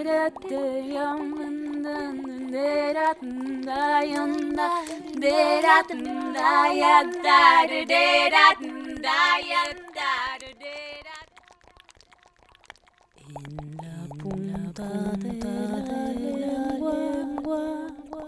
punta de la lengua.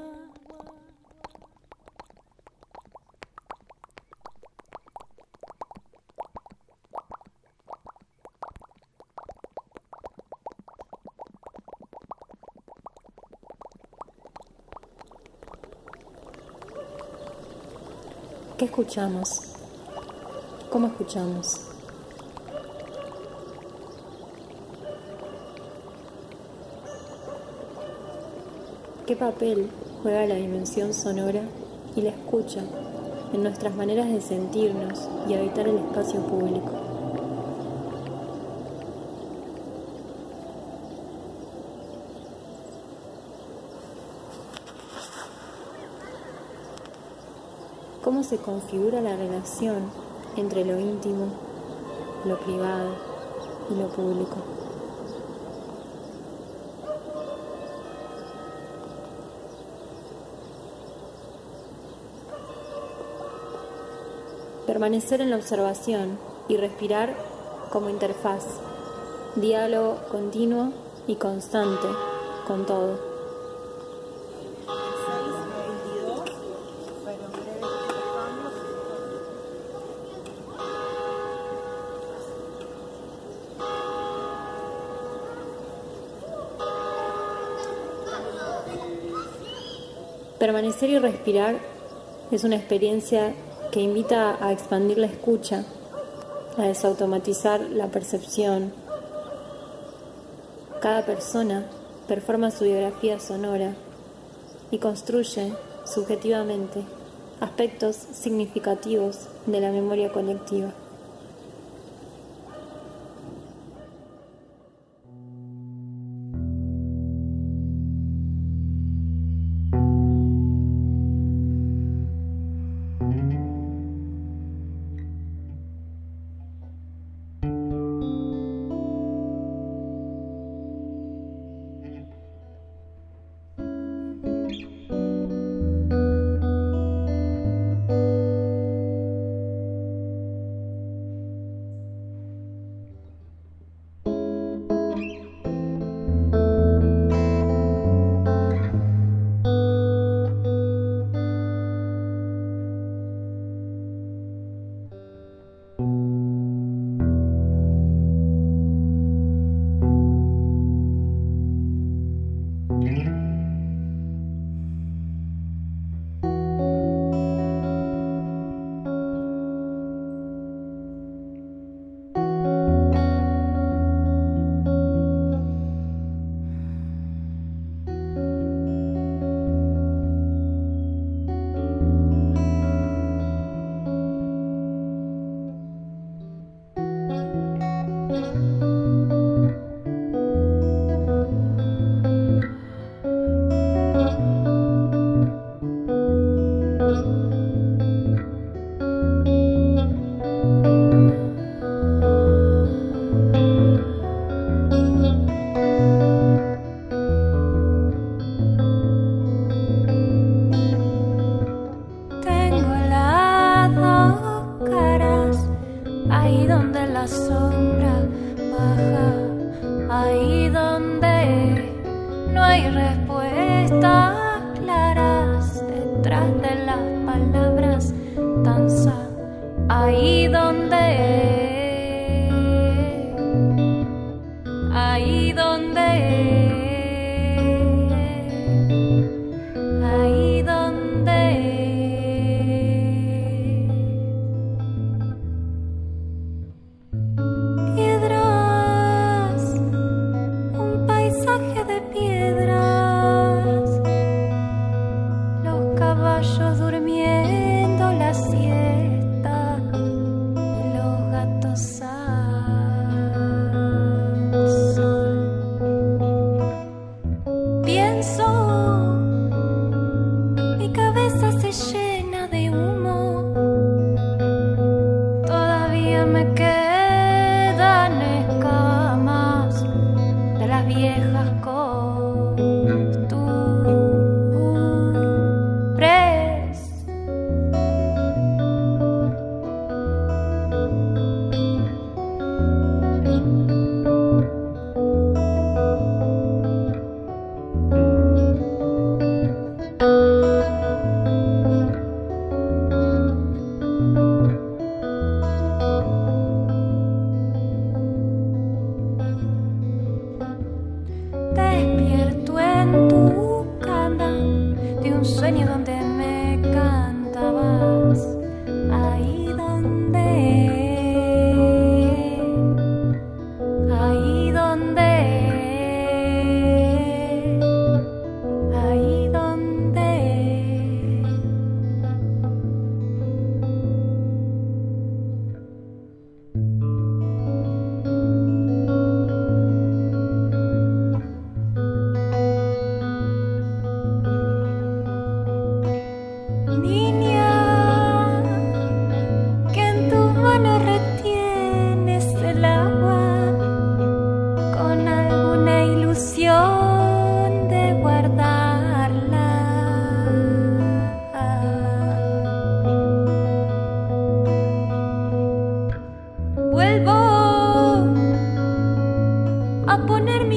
¿Qué escuchamos? ¿Cómo escuchamos? ¿Qué papel juega la dimensión sonora y la escucha en nuestras maneras de sentirnos y habitar el espacio público? ¿Cómo se configura la relación entre lo íntimo, lo privado y lo público? Permanecer en la observación y respirar como interfaz, diálogo continuo y constante con todo. Permanecer y respirar es una experiencia que invita a expandir la escucha, a desautomatizar la percepción. Cada persona performa su biografía sonora y construye subjetivamente aspectos significativos de la memoria colectiva.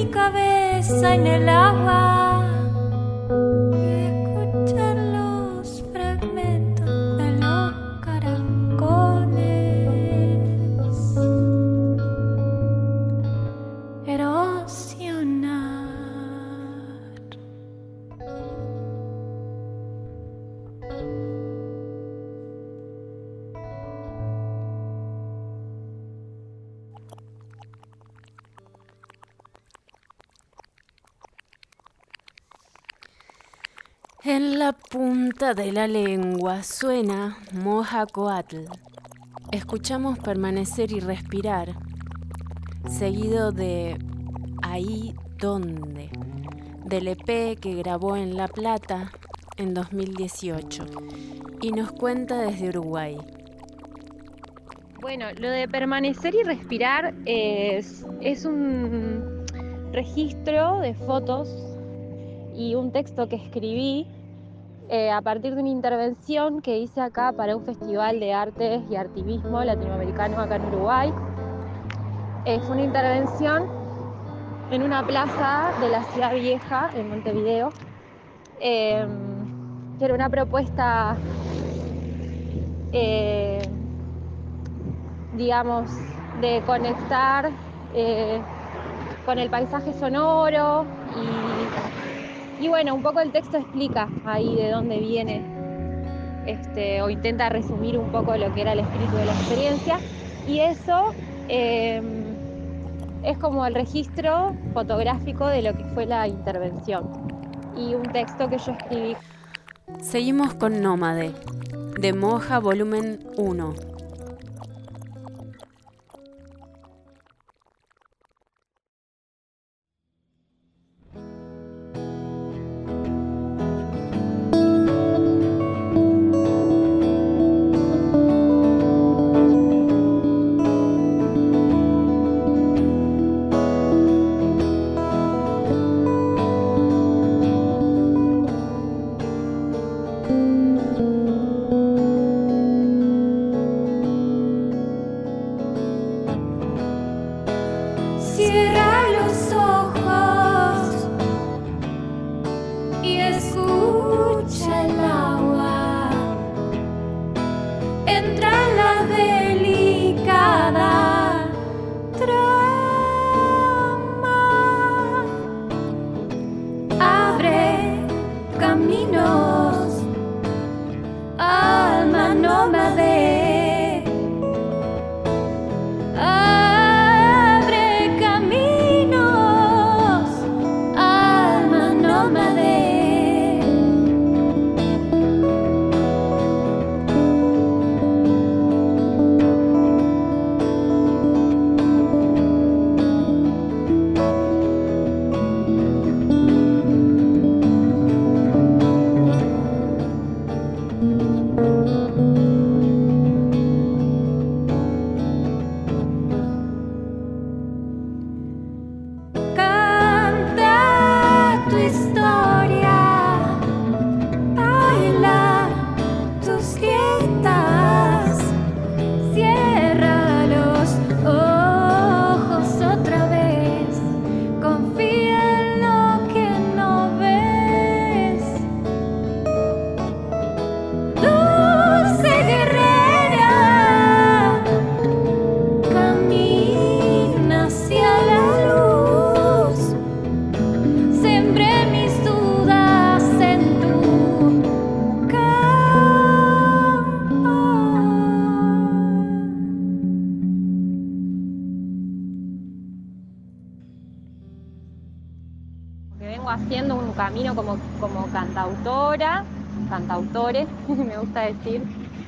mi cabeza en el agua y escuchar los fragmentos de los caracoles erosionar. En la punta de la lengua suena Mojacoatl. Escuchamos Permanecer y Respirar, seguido de Ahí Donde, del EP que grabó en La Plata en 2018, y nos cuenta desde Uruguay. Bueno, lo de Permanecer y Respirar es un registro de fotos y un texto que escribí a partir de una intervención que hice acá para un festival de artes y activismo latinoamericano acá en Uruguay. Fue una intervención en una plaza de la Ciudad Vieja, en Montevideo, que era una propuesta, digamos, de conectar con el paisaje sonoro y bueno, un poco el texto explica ahí de dónde viene, o intenta resumir un poco lo que era el espíritu de la experiencia, y eso es como el registro fotográfico de lo que fue la intervención y un texto que yo escribí. Seguimos con Nómade, de Moja Volumen 1. Cierra los ojos y escucha el agua. Entra en la delicada trama. Abre caminos, alma nómade. Haciendo un camino como cantautores, me gusta decir,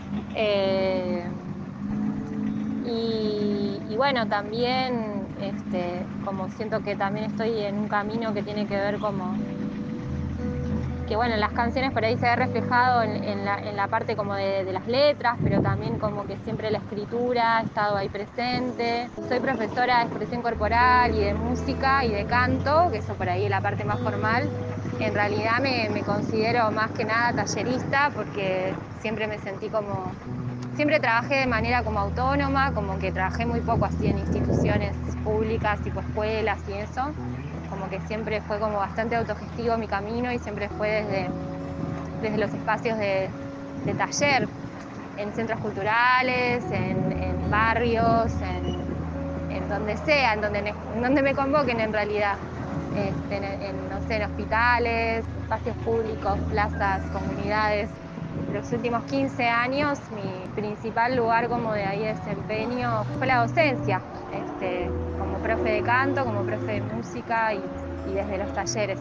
y bueno, también como siento que también estoy en un camino que tiene que ver como que bueno, en las canciones por ahí se ve reflejado en la parte como de las letras, pero también como que siempre la escritura ha estado ahí presente. Soy profesora de expresión corporal y de música y de canto, que eso por ahí es la parte más formal. En realidad me considero más que nada tallerista porque siempre me sentí como... Siempre trabajé de manera como autónoma, como que trabajé muy poco así en instituciones públicas, tipo escuelas y eso. como que siempre fue como bastante autogestivo mi camino y siempre fue desde los espacios de taller, en centros culturales, en barrios, en donde sea, en donde me convoquen en realidad, no sé, en hospitales, espacios públicos, plazas, comunidades. Los últimos 15 años mi principal lugar como de ahí desempeño fue la docencia, como profe de canto, como profe de música y desde los talleres.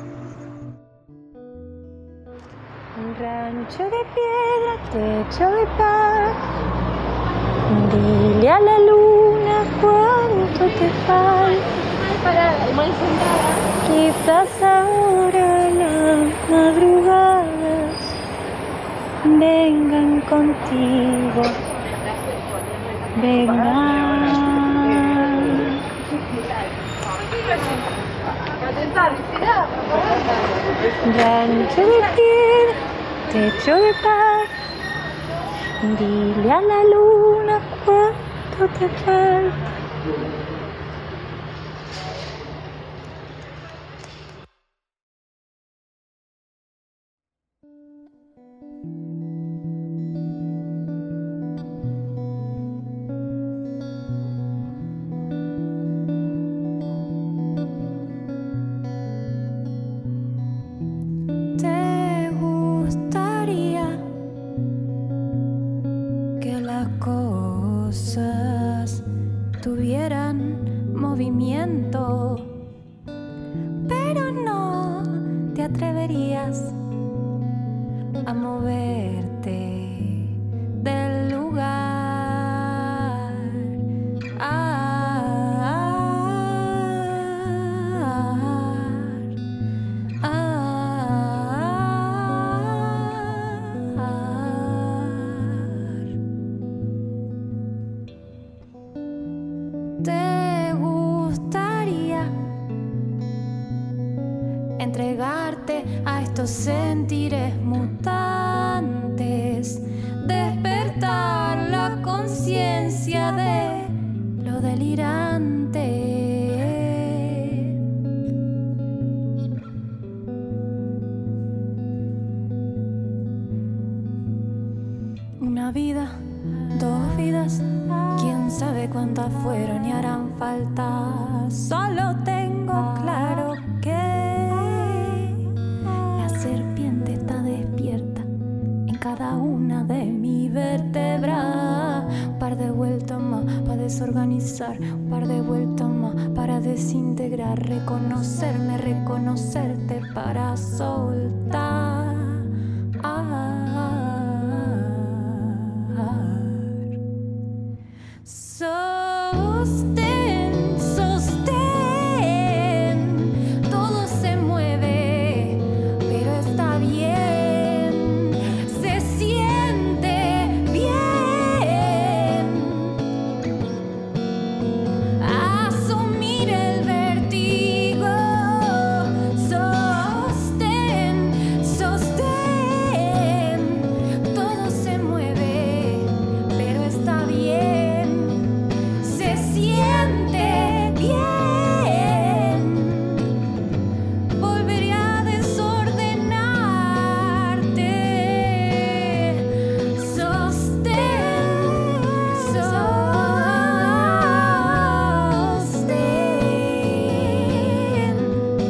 Un rancho de piedra, techo de paz. Dile a la luna cuánto te falta. Quizás ahora las madrugadas vengan contigo. Vengan. Rancho de piedra, techo de paz. Dile a la luna cuánto te falta. ¿Te gustaría que las cosas tuvieran movimiento, pero no te atreverías a moverte del lugar? ¿Te gustaría entregarte a estos sentires mutantes, despertar la conciencia de lo delirante? Una vida, dos vidas, quién sabe cuántas fueron y harán falta. Solo tengo claro que la serpiente está despierta en cada una de mis vértebras. Un par de vueltas más para desorganizar, un par de vueltas más para desintegrar, reconocerme, reconocerte para soltar. Sostén, sostén, todo se mueve, pero está bien, se siente bien. Asumir el vértigo, sostén, sostén, todo se mueve, pero está bien. Se siente bien. Volveré a desordenarte. Sostén, sostén.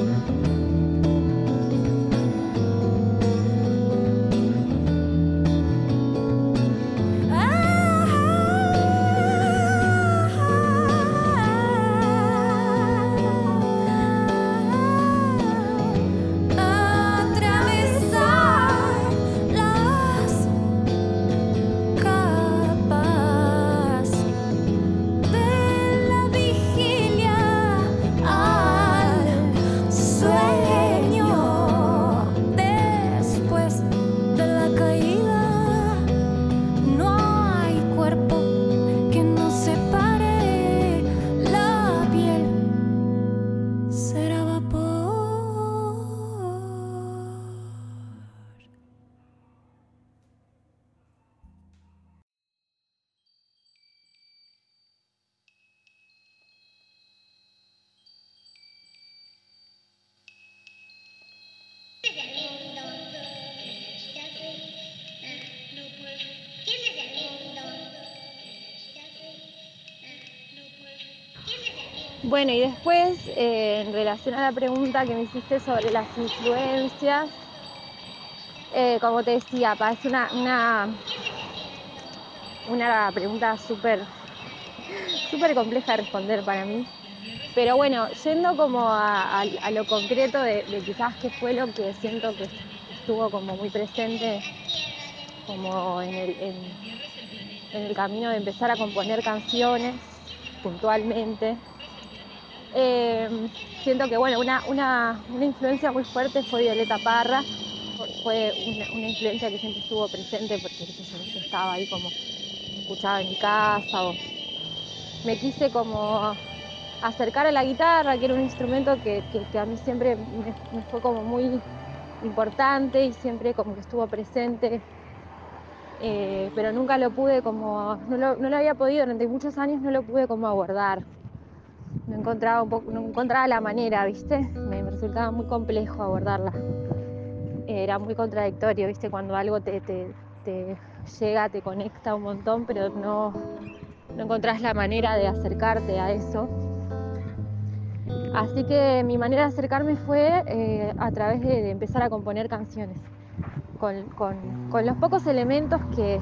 Atravesar las capas de la vigilia al sueño. Después de la caída no hay cuerpo que nos separe, la piel será vapor. Bueno, y después, en relación a la pregunta que me hiciste sobre las influencias, como te decía, parece una pregunta súper compleja de responder para mí. Pero bueno, yendo como a lo concreto de quizás qué fue lo que siento que estuvo como muy presente como en el camino de empezar a componer canciones puntualmente. Siento que bueno, una influencia muy fuerte fue Violeta Parra. Fue una influencia que siempre estuvo presente porque yo estaba ahí como escuchaba en mi casa o me quise como acercar a la guitarra, que era un instrumento que a mí siempre me fue como muy importante y siempre como que estuvo presente, pero nunca lo pude como, no lo había podido, durante muchos años no lo pude como abordar. No encontraba la manera, ¿viste? Me resultaba muy complejo abordarla. Era muy contradictorio, ¿viste? Cuando algo te llega, te conecta un montón, pero no encontrás la manera de acercarte a eso. Así que mi manera de acercarme fue a través de empezar a componer canciones, con los pocos elementos que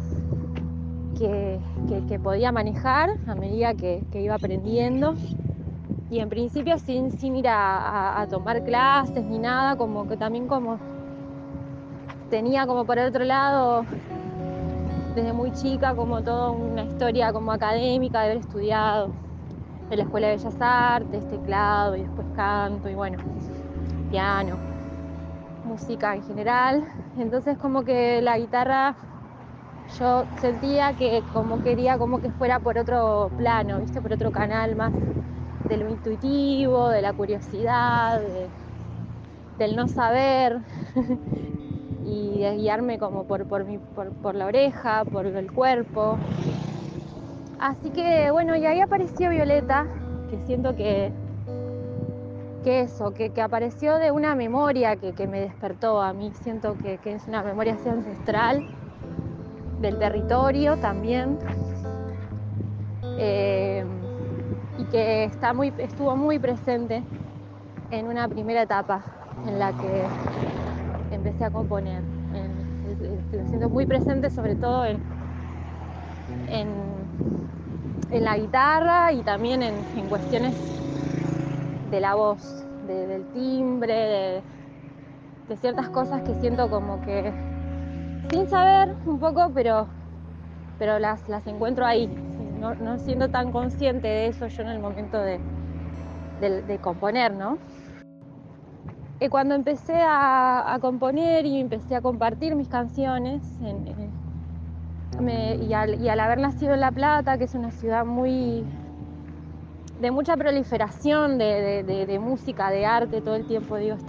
podía manejar a medida que iba aprendiendo. Y en principio sin ir a tomar clases ni nada, como que también como tenía como por el otro lado, desde muy chica, como toda una historia como académica de haber estudiado en la Escuela de Bellas Artes, teclado y después canto y bueno, piano, música en general. Entonces como que la guitarra yo sentía que como quería como que fuera por otro plano, ¿viste? Por otro canal más de lo intuitivo, de la curiosidad, del no saber y de guiarme como por la oreja, por el cuerpo. Así que bueno, y ahí apareció Violeta, que siento que apareció de una memoria que me despertó a mí. Siento que es una memoria así ancestral, del territorio también, y que estuvo muy presente en una primera etapa en la que empecé a componer. Lo siento muy presente sobre todo en la guitarra y también en cuestiones de la voz, del timbre, de ciertas cosas que siento como que sin saber un poco, pero las encuentro ahí, no siendo tan consciente de eso yo en el momento de componer, ¿no? Cuando empecé a componer y empecé a compartir mis canciones, y al haber nacido en La Plata, que es una ciudad de mucha proliferación de música, de arte, todo el tiempo, digo,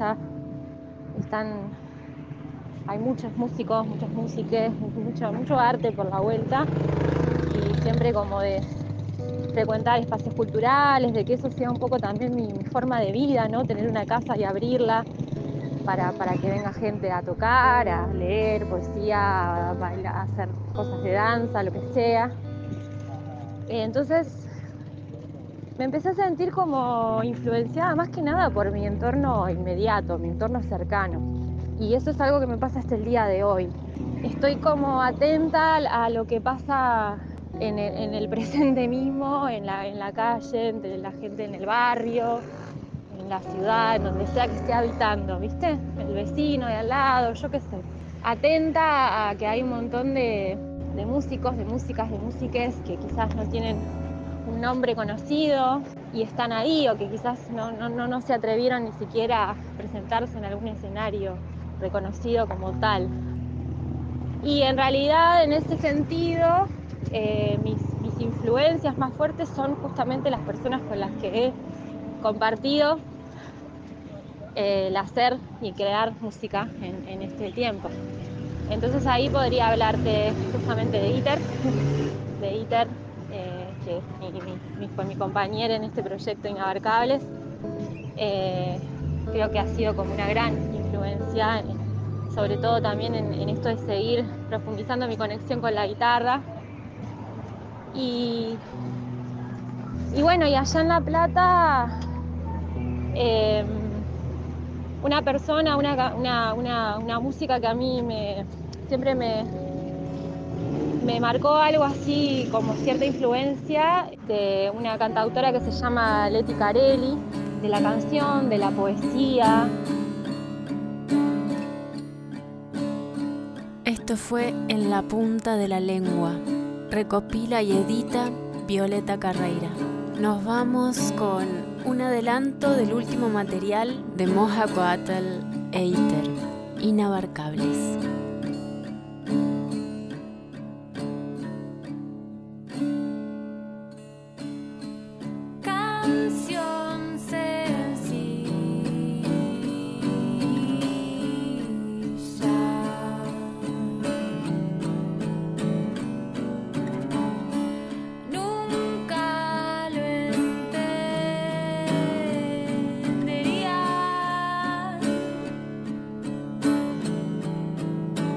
hay muchos músicos, muchas músicas, mucho arte por la vuelta, y siempre como de frecuentar espacios culturales, de que eso sea un poco también mi forma de vida, ¿no? Tener una casa y abrirla para que venga gente a tocar, a leer poesía, a bailar, a hacer cosas de danza, lo que sea. Entonces me empecé a sentir como influenciada más que nada por mi entorno inmediato, mi entorno cercano. Y eso es algo que me pasa hasta el día de hoy. Estoy como atenta a lo que pasa en el presente mismo, en la calle, entre la gente en el barrio, en la ciudad, en donde sea que esté habitando, ¿viste? El vecino de al lado, yo qué sé. Atenta a que hay un montón de músicos, de músicas, de músiques que quizás no tienen un nombre conocido y están ahí, o que quizás no se atrevieron ni siquiera a presentarse en algún escenario reconocido como tal. Y en realidad, en ese sentido, mis influencias más fuertes son justamente las personas con las que he compartido el hacer y crear música en este tiempo. Entonces ahí podría hablarte justamente de Iter, que fue mi compañera en este proyecto Inabarcables. Creo que ha sido como una gran influencia, sobre todo también en esto de seguir profundizando mi conexión con la guitarra. Y Y bueno, y allá en La Plata, una persona, una música que a mí siempre me marcó algo así, como cierta influencia, de una cantautora que se llama Leti Carelli, de la canción, de la poesía. Esto fue En la punta de la lengua. Recopila y edita Violeta Carreira. Nos vamos con un adelanto del último material de Mojacoatl e Iter, Inabarcables. Canción sencilla, nunca lo entendería.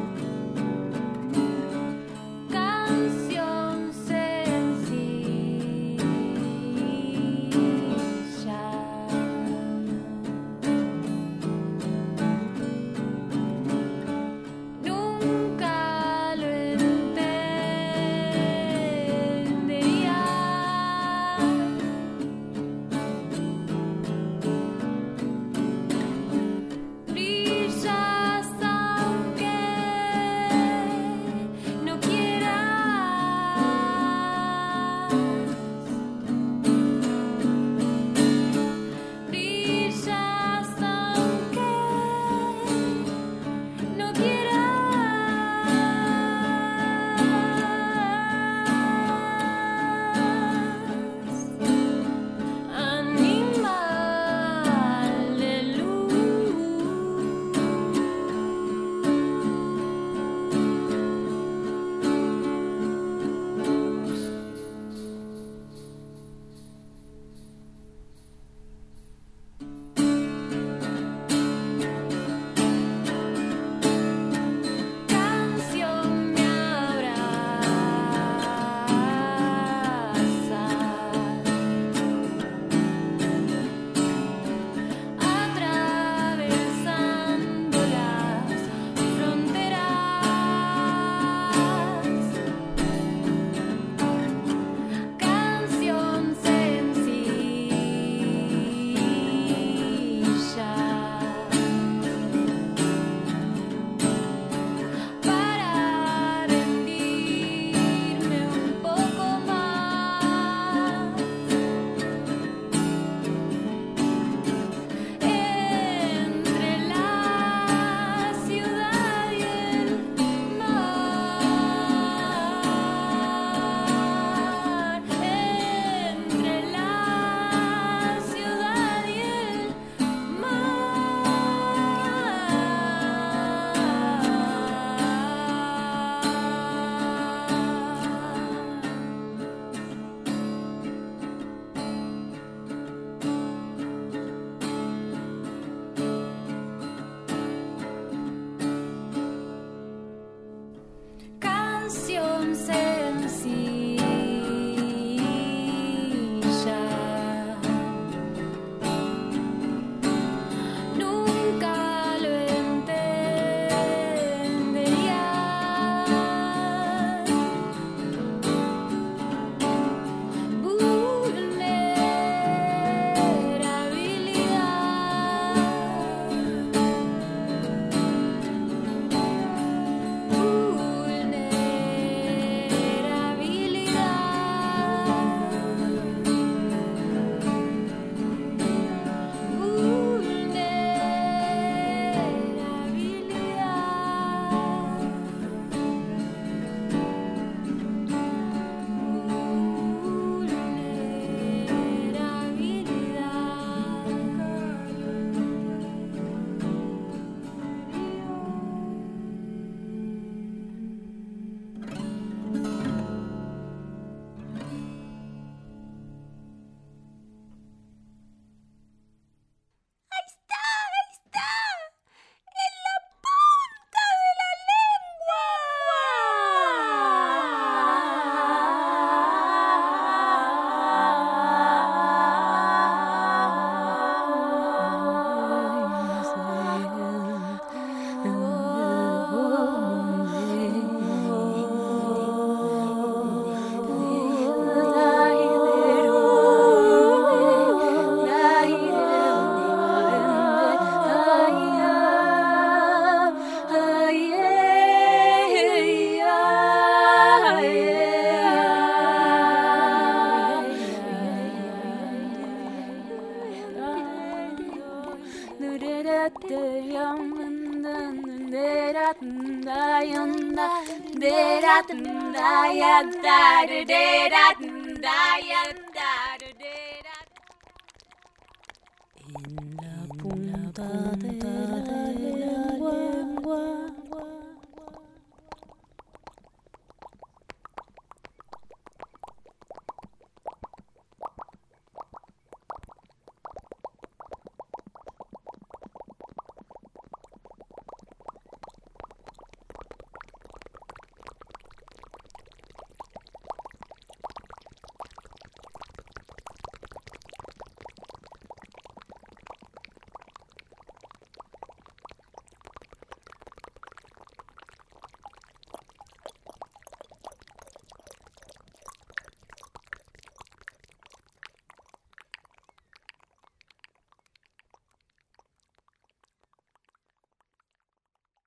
En la punta de